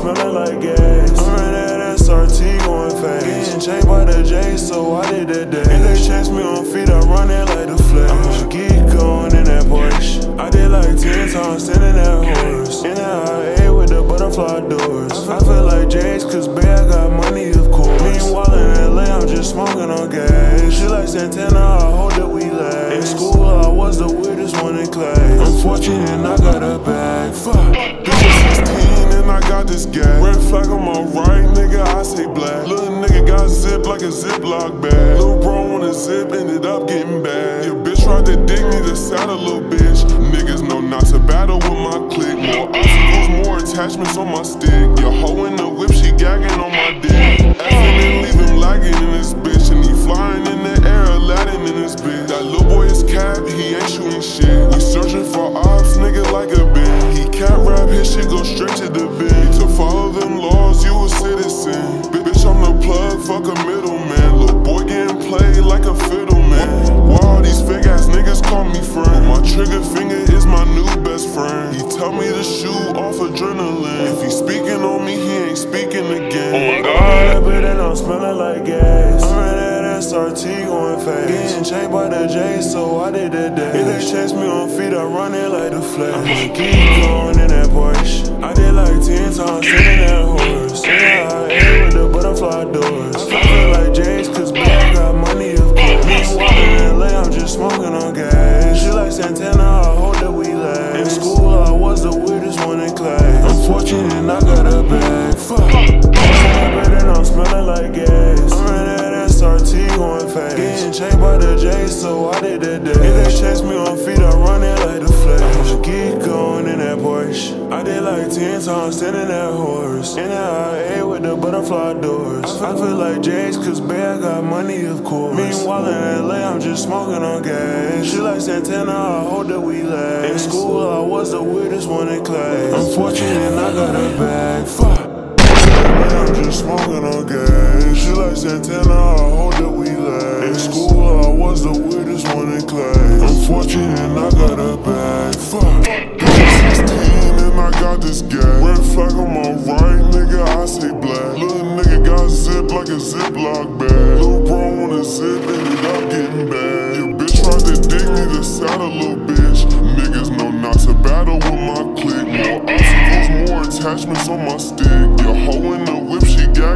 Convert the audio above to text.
smelling like gas. I'm in that SRT going fast. Getting chased by the J, so I did that dash. If they chase me on feet, I run it like the Flash. I'ma keep going in that Porsche. I did like 10 times standing that horse. In the IA with the butterfly doors. I feel like J's, cause babe, I got money, of course. Meanwhile in LA, I'm just smoking on gas. She like Santana, I hope that we last. In school, I was the weirdest one in class. I'm fortunate and I got a bag. Fuck. Bitch, 16 and I got this gas. Red flag on my right, nigga, I say black. Little nigga got zipped like a Ziploc bag. Lil' bro on a zip, ended up getting bad. Your bitch tried to dig me, the saddle, little bitch. Niggas know not to battle with my clique. More obstacles, more attachments on my stick. Your hoe in the whip, she gagging on my dick. Effing and leave him lagging in this bitch. And he flying in the air, Aladdin in this bitch. That little boy is cap, he ain't shooting shit. We searching for ops, nigga, like a bitch. He can't rap, his shit go straight to the bin. To follow them laws, you a citizen. Bitch, I'm the plug, fuck a middleman. Little boy getting played like a fiddle, man. Why all these fake ass niggas call me friend? My trigger finger is my new best friend. He tell me to shoot off adrenaline. If he speaking on me, he ain't speaking again. Oh my God. But then I'm smelling like gas. I'm in that SRT going fast. Getting chased by the J, so I did that dash. If they chase me on feet, I run it like the Flash. I'ma keep going in that Porsche. I did like 10 times sitting that horse. Yeah, I ate with the butterfly doors. I feel like J's, cause babe, I got money, of course. Meanwhile in LA, I'm just smoking on gas. She like Santana, I hope that we last. In school, I was the weirdest one in class. I'm fortunate and I got a bag. Fuck. I'm smelling like gas. I'm in that SRT going fast. Getting chased by the J, so I did that dash. If they chase me on feet, I run it like the Flash. I'ma keep going in that Porsche. I did like 10 times standing that horse. In the IA with the butterfly doors. I feel like J's, cause babe, I got money, of course. Meanwhile in LA, I'm just smoking on gas. She like Santana, I hope that we last. In school, I was the weirdest one in class. I'm fortunate and I got a bag. Fuck. I'm just smoking on gas. She like Santana, I hope that we last. In school, I was the weirdest one in class. I'm fortunate and I got a bag. Fuck. Bitch, 16 and I got this gas. Red flag on my right, nigga, I say black. Little nigga got zipped like a Ziploc bag. Lil' bro on a zip, ended up getting bad. Your bitch tried to dig me, the saddle, little bitch. Niggas know not to battle with my clique. More obstacles, more attachments on my stick. Your hoe in the whip, she got